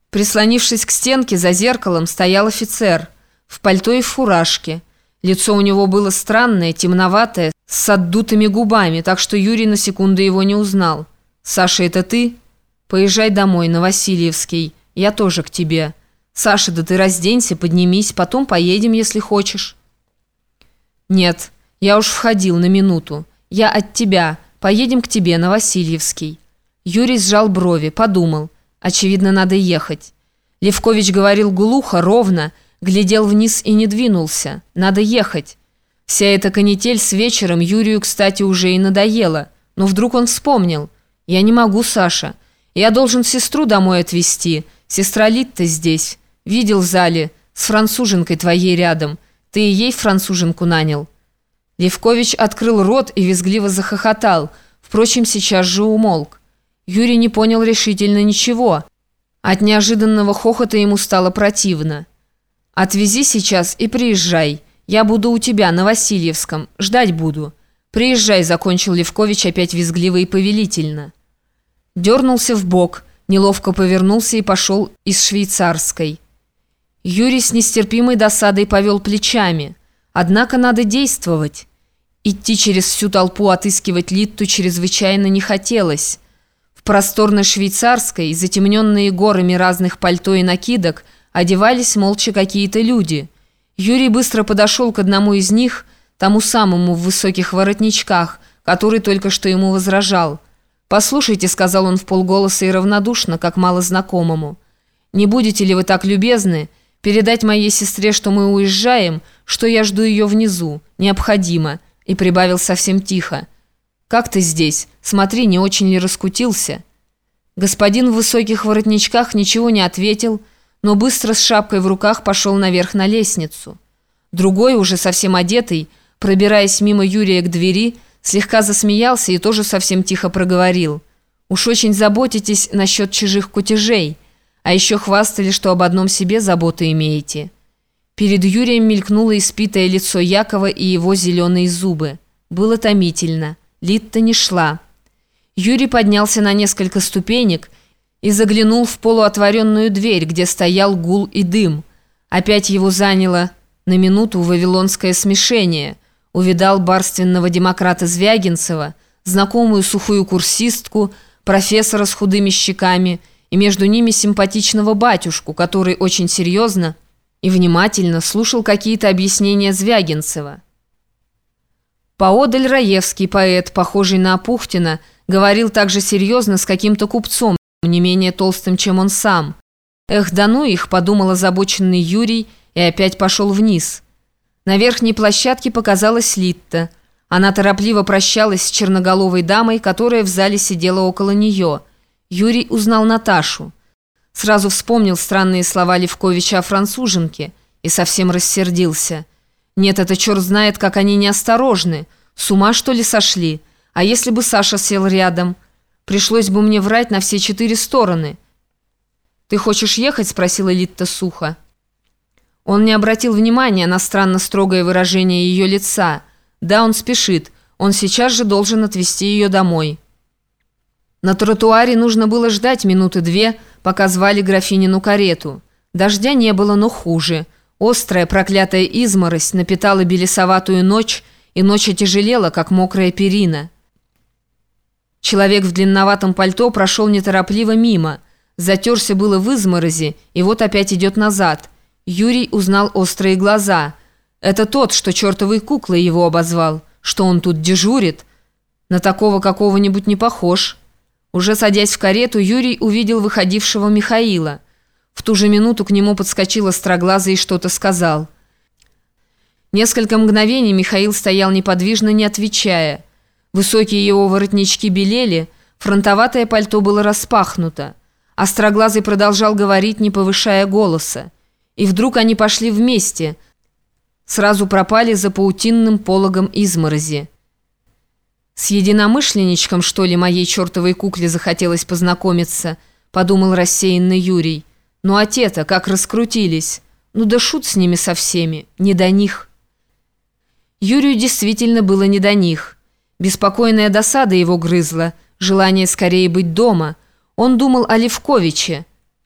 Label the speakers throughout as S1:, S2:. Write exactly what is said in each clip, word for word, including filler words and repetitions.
S1: Прислонившись к стенке, за зеркалом стоял офицер в пальто и в фуражке. Лицо у него было странное, темноватое, с отдутыми губами, так что Юрий на секунду его не узнал. «Саша, это ты? Поезжай домой, на Васильевский. Я тоже к тебе. Саша, да ты разденься, поднимись, потом поедем, если хочешь». «Нет, я уж входил на минуту. Я от тебя. Поедем к тебе, на Васильевский». Юрий сжал брови, подумал. Очевидно, надо ехать. Левкович говорил глухо, ровно, глядел вниз и не двинулся. Надо ехать. Вся эта канитель с вечером Юрию, кстати, уже и надоела. Но вдруг он вспомнил. «Я не могу, Саша. Я должен сестру домой отвезти. Сестра Литта здесь. Видел в зале, с француженкой твоей рядом. Ты и ей француженку нанял». Левкович открыл рот и визгливо захохотал. Впрочем, сейчас же умолк. Юрий не понял решительно ничего. От неожиданного хохота ему стало противно. «Отвези сейчас и приезжай. Я буду у тебя, на Васильевском. Ждать буду. Приезжай», — закончил Левкович опять визгливо и повелительно. Дернулся в бок, неловко повернулся и пошел из швейцарской. Юрий с нестерпимой досадой повел плечами. Однако надо действовать. Идти через всю толпу отыскивать Литту чрезвычайно не хотелось. В просторной швейцарской, затемненные горами разных пальто и накидок, одевались молча какие-то люди. Юрий быстро подошел к одному из них, тому самому в высоких воротничках, который только что ему возражал. «Послушайте», — сказал он вполголоса и равнодушно, как малознакомому, «не будете ли вы так любезны передать моей сестре, что мы уезжаем, что я жду ее внизу, необходимо», и прибавил совсем тихо. «Как ты здесь? Смотри, не очень ли раскутился?» Господин в высоких воротничках ничего не ответил, но быстро с шапкой в руках пошел наверх на лестницу. Другой, уже совсем одетый, пробираясь мимо Юрия к двери, слегка засмеялся и тоже совсем тихо проговорил. «Уж очень заботитесь насчет чужих кутежей, а еще хвастали, что об одном себе заботу имеете». Перед Юрием мелькнуло испитое лицо Якова и его зеленые зубы. Было томительно. Литта не шла. Юрий поднялся на несколько ступенек и заглянул в полуотворенную дверь, где стоял гул и дым. Опять его заняло на минуту вавилонское смешение. Увидал барственного демократа Звягинцева, знакомую сухую курсистку, профессора с худыми щеками и между ними симпатичного батюшку, который очень серьезно и внимательно слушал какие-то объяснения Звягинцева. Поодаль Раевский поэт, похожий на Апухтина, говорил также серьезно с каким-то купцом, не менее толстым, чем он сам. «Эх, да ну их», — подумал озабоченный Юрий и опять пошел вниз. На верхней площадке показалась Литта. Она торопливо прощалась с черноголовой дамой, которая в зале сидела около нее. Юрий узнал Наташу. Сразу вспомнил странные слова Левковича о француженке и совсем рассердился. «Нет, это черт знает, как они неосторожны. С ума, что ли, сошли? А если бы Саша сел рядом? Пришлось бы мне врать на все четыре стороны». «Ты хочешь ехать?» — спросила Литта сухо. Он не обратил внимания на странно строгое выражение ее лица. Да, он спешит. Он сейчас же должен отвезти ее домой. На тротуаре нужно было ждать минуты две, пока звали графинину карету. Дождя не было, но хуже. Острая проклятая изморозь напитала белесоватую ночь, и ночь отяжелела, как мокрая перина. Человек в длинноватом пальто прошел неторопливо мимо. Затерся было в изморози, и вот опять идет назад. Юрий узнал острые глаза. Это тот, что чертовой куклой его обозвал. Что он тут дежурит? На такого какого-нибудь не похож. Уже садясь в карету, Юрий увидел выходившего Михаила. В ту же минуту к нему подскочил остроглазый и что-то сказал. Несколько мгновений Михаил стоял неподвижно, не отвечая. Высокие его воротнички белели, фронтоватое пальто было распахнуто. Остроглазый продолжал говорить, не повышая голоса. И вдруг они пошли вместе, сразу пропали за паутинным пологом изморози. «С единомышленничком, что ли, моей чертовой кукле захотелось познакомиться?» — подумал рассеянно Юрий. «Ну а те-то как раскрутились! Ну да шут с ними со всеми, не до них!» Юрию действительно было не до них. Беспокойная досада его грызла, желание скорее быть дома. Он думал о Левковиче.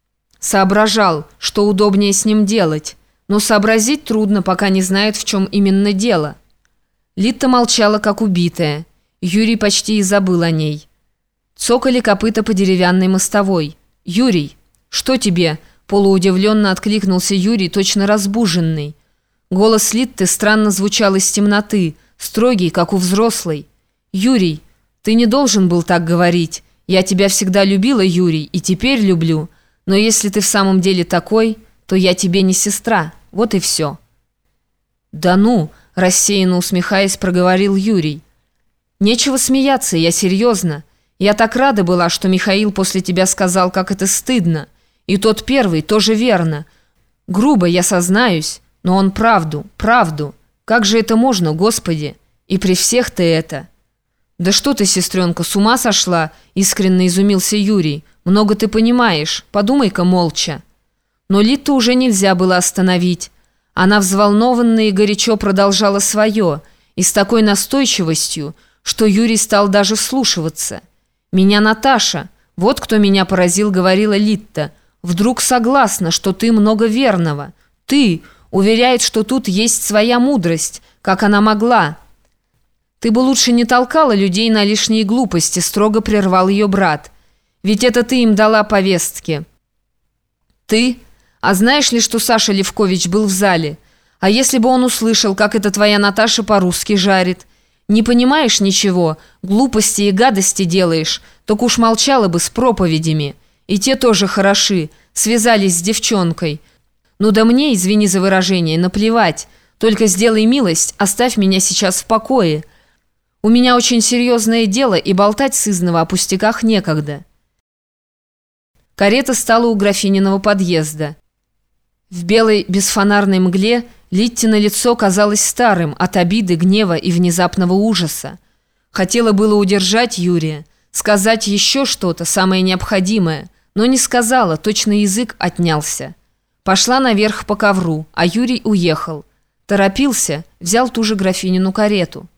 S1: Соображал, что удобнее с ним делать, но сообразить трудно, пока не знает, в чем именно дело. Литта молчала, как убитая. Юрий почти и забыл о ней. Цокали копыта по деревянной мостовой. «Юрий, что тебе?» – полуудивленно откликнулся Юрий, точно разбуженный. Голос Литты странно звучал из темноты, строгий, как у взрослой. «Юрий, ты не должен был так говорить. Я тебя всегда любила, Юрий, и теперь люблю. Но если ты в самом деле такой, то я тебе не сестра. Вот и все». «Да ну!» – рассеянно усмехаясь, проговорил Юрий. «Нечего смеяться, я серьезно. Я так рада была, что Михаил после тебя сказал, как это стыдно. И тот первый тоже верно. Грубо, я сознаюсь, но он правду, правду. Как же это можно, Господи? И при всех ты это...» «Да что ты, сестренка, с ума сошла?» – искренне изумился Юрий. «Много ты понимаешь, подумай-ка молча». Но Литту уже нельзя было остановить. Она взволнованно и горячо продолжала свое, и с такой настойчивостью, что Юрий стал даже вслушиваться. «Меня Наташа, вот кто меня поразил», — говорила Литта. «Вдруг согласна, что ты много верного. Ты, уверяет, что тут есть своя мудрость, как она могла». «Ты бы лучше не толкала людей на лишние глупости», — строго прервал ее брат. «Ведь это ты им дала повестки». «Ты? А знаешь ли, что Саша Левкович был в зале? А если бы он услышал, как это твоя Наташа по-русски жарит? Не понимаешь ничего, глупости и гадости делаешь, так уж молчала бы с проповедями. И те тоже хороши, связались с девчонкой. Ну да мне, извини за выражение, наплевать. Только сделай милость, оставь меня сейчас в покое. У меня очень серьезное дело, и болтать сызнова о пустяках некогда». Карета стала у графининого подъезда. В белой бесфонарной мгле Литтино лицо казалось старым от обиды, гнева и внезапного ужаса. Хотела было удержать Юрия, сказать еще что-то, самое необходимое, но не сказала, точно язык отнялся. Пошла наверх по ковру, а Юрий уехал. Торопился, взял ту же графинину карету.